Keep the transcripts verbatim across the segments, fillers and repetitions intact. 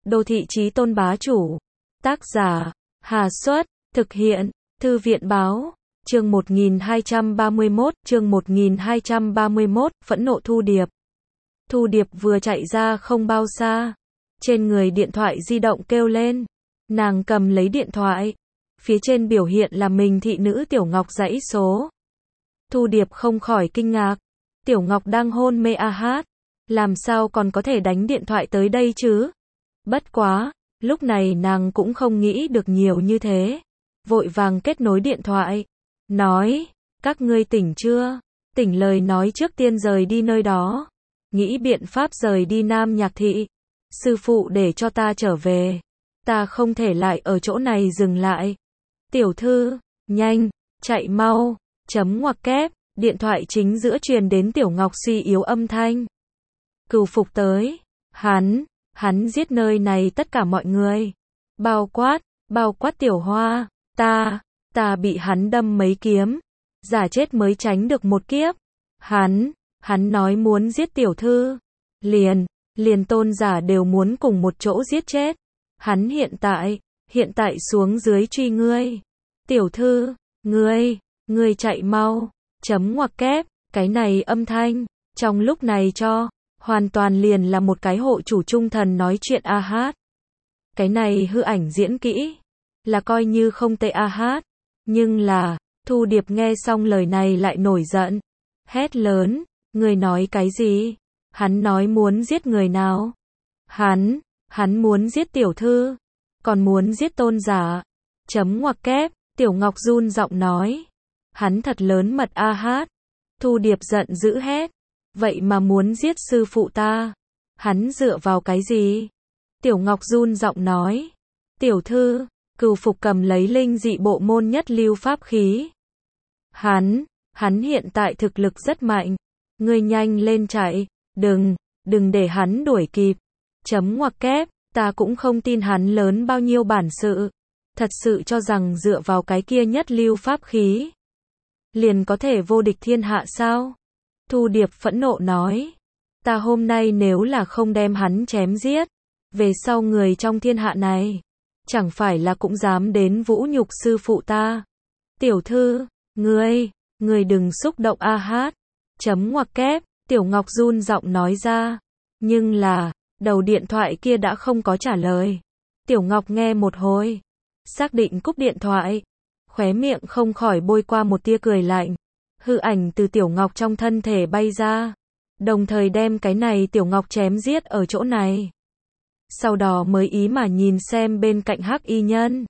Đô thị chí tôn bá chủ. Tác giả, Hà Xuất, thực hiện, Thư viện báo, chương một nghìn hai trăm ba mươi mốt, chương một nghìn hai trăm ba mươi mốt, phẫn nộ Thu Điệp. Thu Điệp vừa chạy ra không bao xa, trên người điện thoại di động kêu lên, nàng cầm lấy điện thoại, phía trên biểu hiện là mình thị nữ Tiểu Ngọc dãy số. Thu Điệp không khỏi kinh ngạc, Tiểu Ngọc đang hôn mê a hát, làm sao còn có thể đánh điện thoại tới đây chứ? Bất quá, lúc này nàng cũng không nghĩ được nhiều như thế, vội vàng kết nối điện thoại, nói, các ngươi tỉnh chưa? Tỉnh lời nói trước tiên rời đi nơi đó, nghĩ biện pháp rời đi Nam Nhạc Thị, sư phụ để cho ta trở về, ta không thể lại ở chỗ này dừng lại. Tiểu thư, nhanh, chạy mau, chấm ngoặc kép, điện thoại chính giữa truyền đến Tiểu Ngọc suy yếu âm thanh. Cửu Phục tới, hắn, hắn giết nơi này tất cả mọi người, bao quát, bao quát Tiểu Hoa, ta, ta bị hắn đâm mấy kiếm, giả chết mới tránh được một kiếp. Hắn, hắn nói muốn giết tiểu thư, liền, liền tôn giả đều muốn cùng một chỗ giết chết. Hắn hiện tại, hiện tại xuống dưới truy ngươi. Tiểu thư, ngươi, ngươi chạy mau, chấm ngoặc kép, cái này âm thanh, trong lúc này cho, hoàn toàn liền là một cái hộ chủ trung thần nói chuyện a hát. Cái này hư ảnh diễn kỹ, là coi như không tệ a hát, nhưng là, Thu Điệp nghe xong lời này lại nổi giận, hét lớn, người nói cái gì? Hắn nói muốn giết người nào? Hắn, hắn muốn giết tiểu thư, còn muốn giết tôn giả. Chấm ngoặc kép, Tiểu Ngọc run giọng nói, hắn thật lớn mật a hát. Thu Điệp giận dữ hét, vậy mà muốn giết sư phụ ta, hắn dựa vào cái gì? Tiểu Ngọc run giọng nói, tiểu thư, Cửu Phục cầm lấy linh dị bộ môn nhất lưu pháp khí. Hắn, hắn hiện tại thực lực rất mạnh, ngươi nhanh lên chạy, đừng, đừng để hắn đuổi kịp. Chấm ngoặc kép, ta cũng không tin hắn lớn bao nhiêu bản sự, thật sự cho rằng dựa vào cái kia nhất lưu pháp khí, liền có thể vô địch thiên hạ sao? Thu Điệp phẫn nộ nói, ta hôm nay nếu là không đem hắn chém giết, về sau người trong thiên hạ này, chẳng phải là cũng dám đến vũ nhục sư phụ ta. Tiểu thư, ngươi, ngươi đừng xúc động a hát. Chấm ngoặc kép, Tiểu Ngọc run giọng nói ra, nhưng là, đầu điện thoại kia đã không có trả lời. Tiểu Ngọc nghe một hồi, xác định cúp điện thoại, khóe miệng không khỏi bôi qua một tia cười lạnh. Hư ảnh từ Tiểu Ngọc trong thân thể bay ra, đồng thời đem cái này Tiểu Ngọc chém giết ở chỗ này. Sau đó mới ý mà nhìn xem bên cạnh Hắc Y Nhân,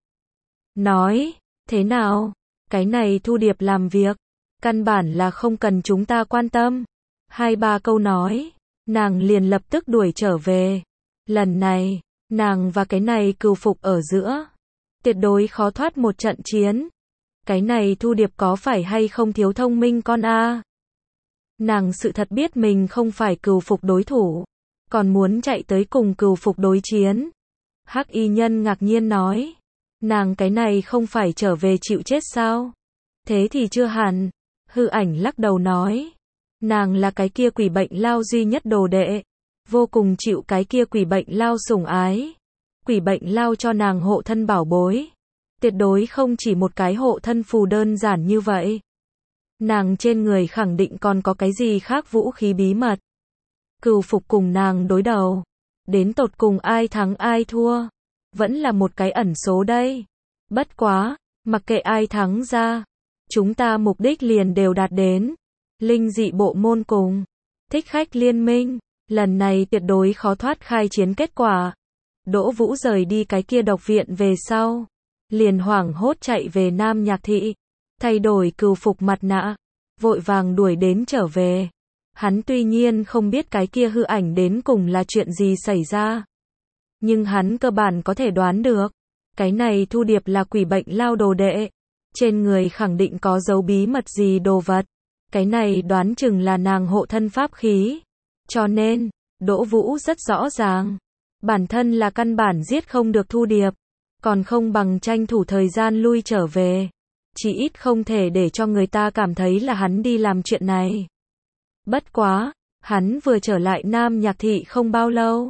nói, thế nào, cái này Thu Điệp làm việc, căn bản là không cần chúng ta quan tâm. Hai ba câu nói, nàng liền lập tức đuổi trở về. Lần này, nàng và cái này Cửu Phục ở giữa, tuyệt đối khó thoát một trận chiến. Cái này Thu Điệp có phải hay không thiếu thông minh con a? Nàng sự thật biết mình không phải Cửu Phục đối thủ, còn muốn chạy tới cùng Cửu Phục đối chiến. Hắc Y Nhân ngạc nhiên nói, nàng cái này không phải trở về chịu chết sao? Thế thì chưa hẳn. Hư ảnh lắc đầu nói, nàng là cái kia quỷ bệnh lao duy nhất đồ đệ, vô cùng chịu cái kia quỷ bệnh lao sủng ái. Quỷ bệnh lao cho nàng hộ thân bảo bối, tuyệt đối không chỉ một cái hộ thân phù đơn giản như vậy. Nàng trên người khẳng định còn có cái gì khác vũ khí bí mật. Cửu Phục cùng nàng đối đầu, đến tột cùng ai thắng ai thua, vẫn là một cái ẩn số đây. Bất quá, mặc kệ ai thắng ra, chúng ta mục đích liền đều đạt đến. Linh dị bộ môn cùng thích khách liên minh, lần này tuyệt đối khó thoát khai chiến kết quả. Đỗ Vũ rời đi cái kia độc viện về sau, liền hoảng hốt chạy về Nam Nhạc Thị, thay đổi Cửu Phục mặt nạ, vội vàng đuổi đến trở về. Hắn tuy nhiên không biết cái kia hư ảnh đến cùng là chuyện gì xảy ra, nhưng hắn cơ bản có thể đoán được, cái này Thu Điệp là quỷ bệnh lao đồ đệ, trên người khẳng định có dấu bí mật gì đồ vật, cái này đoán chừng là nàng hộ thân pháp khí. Cho nên, Đỗ Vũ rất rõ ràng, bản thân là căn bản giết không được Thu Điệp, còn không bằng tranh thủ thời gian lui trở về, chỉ ít không thể để cho người ta cảm thấy là hắn đi làm chuyện này. Bất quá, hắn vừa trở lại Nam Nhạc Thị không bao lâu,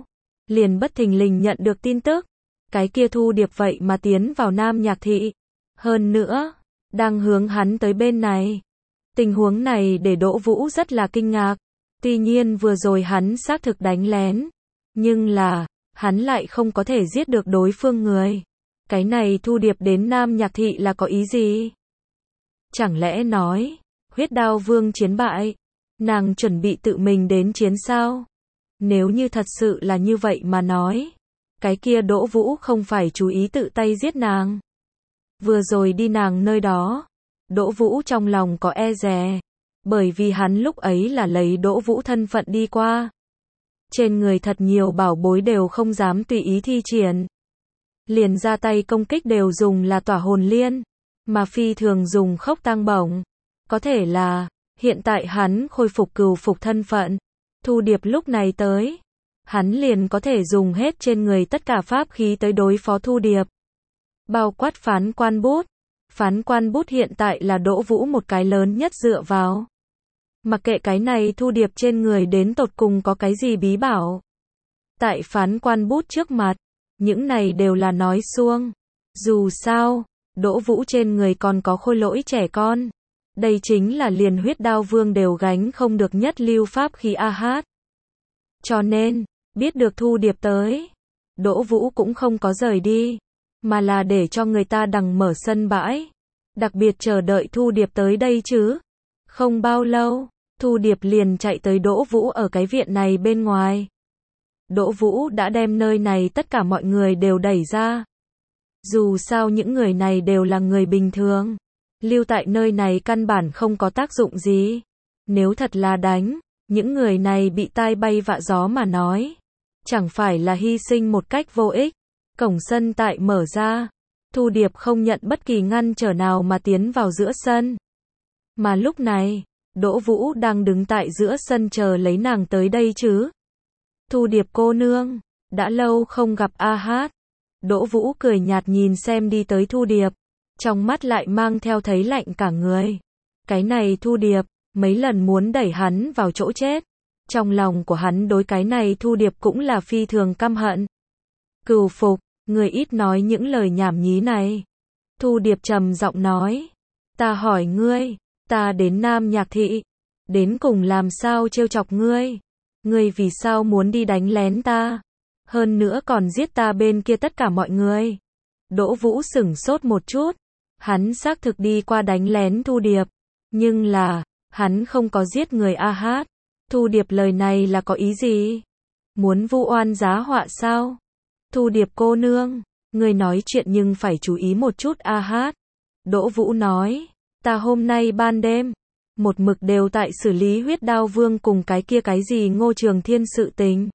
liền bất thình lình nhận được tin tức. Cái kia Thu Điệp vậy mà tiến vào Nam Nhạc Thị. Hơn nữa, đang hướng hắn tới bên này. Tình huống này để Đỗ Vũ rất là kinh ngạc. Tuy nhiên vừa rồi hắn xác thực đánh lén. Nhưng là, hắn lại không có thể giết được đối phương người. Cái này Thu Điệp đến Nam Nhạc Thị là có ý gì? Chẳng lẽ nói, Huyết Đao Vương chiến bại, nàng chuẩn bị tự mình đến chiến sao? Nếu như thật sự là như vậy mà nói, cái kia Đỗ Vũ không phải chú ý tự tay giết nàng. Vừa rồi đi nàng nơi đó, Đỗ Vũ trong lòng có e dè, bởi vì hắn lúc ấy là lấy Đỗ Vũ thân phận đi qua. Trên người thật nhiều bảo bối đều không dám tùy ý thi triển. Liền ra tay công kích đều dùng là tỏa hồn liên, mà phi thường dùng khốc tang bổng. Có thể là, hiện tại hắn khôi phục cừu phục thân phận. Thu Điệp lúc này tới, hắn liền có thể dùng hết trên người tất cả pháp khí tới đối phó Thu Điệp. Bao quát phán quan bút. Phán quan bút hiện tại là Đỗ Vũ một cái lớn nhất dựa vào. Mặc kệ cái này Thu Điệp trên người đến tột cùng có cái gì bí bảo. Tại phán quan bút trước mặt, những này đều là nói suông. Dù sao, Đỗ Vũ trên người còn có khôi lỗi trẻ con. Đây chính là liền Huyết Đao Vương đều gánh không được nhất lưu pháp khí a hát. Cho nên, biết được Thu Điệp tới, Đỗ Vũ cũng không có rời đi, mà là để cho người ta đằng mở sân bãi. Đặc biệt chờ đợi Thu Điệp tới đây chứ. Không bao lâu, Thu Điệp liền chạy tới Đỗ Vũ ở cái viện này bên ngoài. Đỗ Vũ đã đem nơi này tất cả mọi người đều đẩy ra. Dù sao những người này đều là người bình thường. Lưu tại nơi này căn bản không có tác dụng gì. Nếu thật là đánh, những người này bị tai bay vạ gió mà nói. Chẳng phải là hy sinh một cách vô ích. Cổng sân tại mở ra. Thu Điệp không nhận bất kỳ ngăn trở nào mà tiến vào giữa sân. Mà lúc này, Đỗ Vũ đang đứng tại giữa sân chờ lấy nàng tới đây chứ. Thu Điệp cô nương, đã lâu không gặp a hát. Đỗ Vũ cười nhạt nhìn xem đi tới Thu Điệp. Trong mắt lại mang theo thấy lạnh cả người. Cái này Thu Điệp, mấy lần muốn đẩy hắn vào chỗ chết. Trong lòng của hắn đối cái này Thu Điệp cũng là phi thường căm hận. Cừu phục, người ít nói những lời nhảm nhí này. Thu Điệp trầm giọng nói. Ta hỏi ngươi, ta đến Nam Nhạc Thị, đến cùng làm sao trêu chọc ngươi? Ngươi vì sao muốn đi đánh lén ta? Hơn nữa còn giết ta bên kia tất cả mọi người. Đỗ Vũ sửng sốt một chút. Hắn xác thực đi qua đánh lén Thu Điệp. Nhưng là, hắn không có giết người a hát. Thu Điệp lời này là có ý gì? Muốn vu oan giá họa sao? Thu Điệp cô nương, người nói chuyện nhưng phải chú ý một chút a hát. Đỗ Vũ nói, ta hôm nay ban đêm, một mực đều tại xử lý Huyết Đao Vương cùng cái kia cái gì Ngô Trường Thiên sự tình.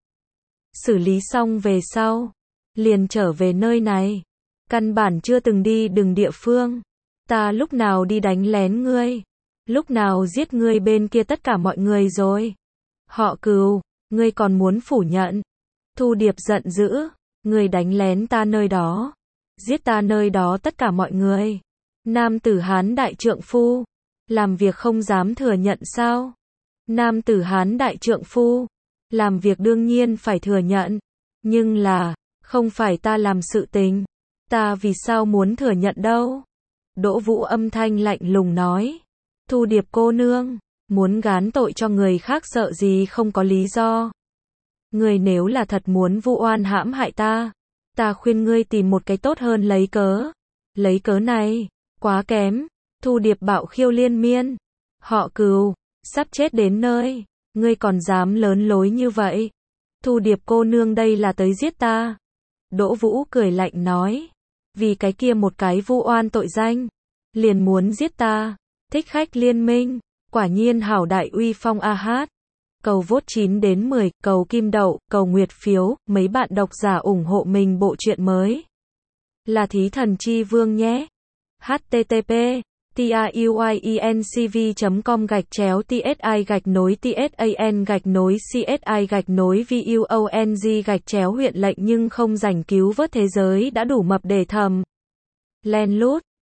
Xử lý xong về sau, liền trở về nơi này. Căn bản chưa từng đi đừng địa phương. Ta lúc nào đi đánh lén ngươi? Lúc nào giết ngươi bên kia tất cả mọi người rồi? Họ Cừu, ngươi còn muốn phủ nhận? Thu Điệp giận dữ, ngươi đánh lén ta nơi đó, giết ta nơi đó tất cả mọi người. Nam tử Hán đại trượng phu, làm việc không dám thừa nhận sao? Nam tử Hán đại trượng phu, làm việc đương nhiên phải thừa nhận, nhưng là, không phải ta làm sự tình. Ta vì sao muốn thừa nhận đâu? Đỗ Vũ âm thanh lạnh lùng nói. Thu Điệp cô nương, muốn gán tội cho người khác sợ gì không có lý do. Ngươi nếu là thật muốn vu oan hãm hại ta, ta khuyên ngươi tìm một cái tốt hơn lấy cớ. Lấy cớ này, quá kém. Thu Điệp bạo khiêu liên miên. Họ Cừu, sắp chết đến nơi, ngươi còn dám lớn lối như vậy. Thu Điệp cô nương đây là tới giết ta. Đỗ Vũ cười lạnh nói. Vì cái kia một cái vu oan tội danh, liền muốn giết ta. Thích khách liên minh, quả nhiên hảo đại uy phong a hát. Cầu vote chín đến mười, cầu kim đậu, cầu nguyệt phiếu, mấy bạn độc giả ủng hộ mình bộ truyện mới. Là Thí Thần Chi Vương nhé. http tuyencv chấm com gạch chéo tsi gạch nối tsan gạch nối csi gạch nối vuong gạch chéo huyện lệnh nhưng không giành cứu vớt thế giới đã đủ mập để thầm. Len lút.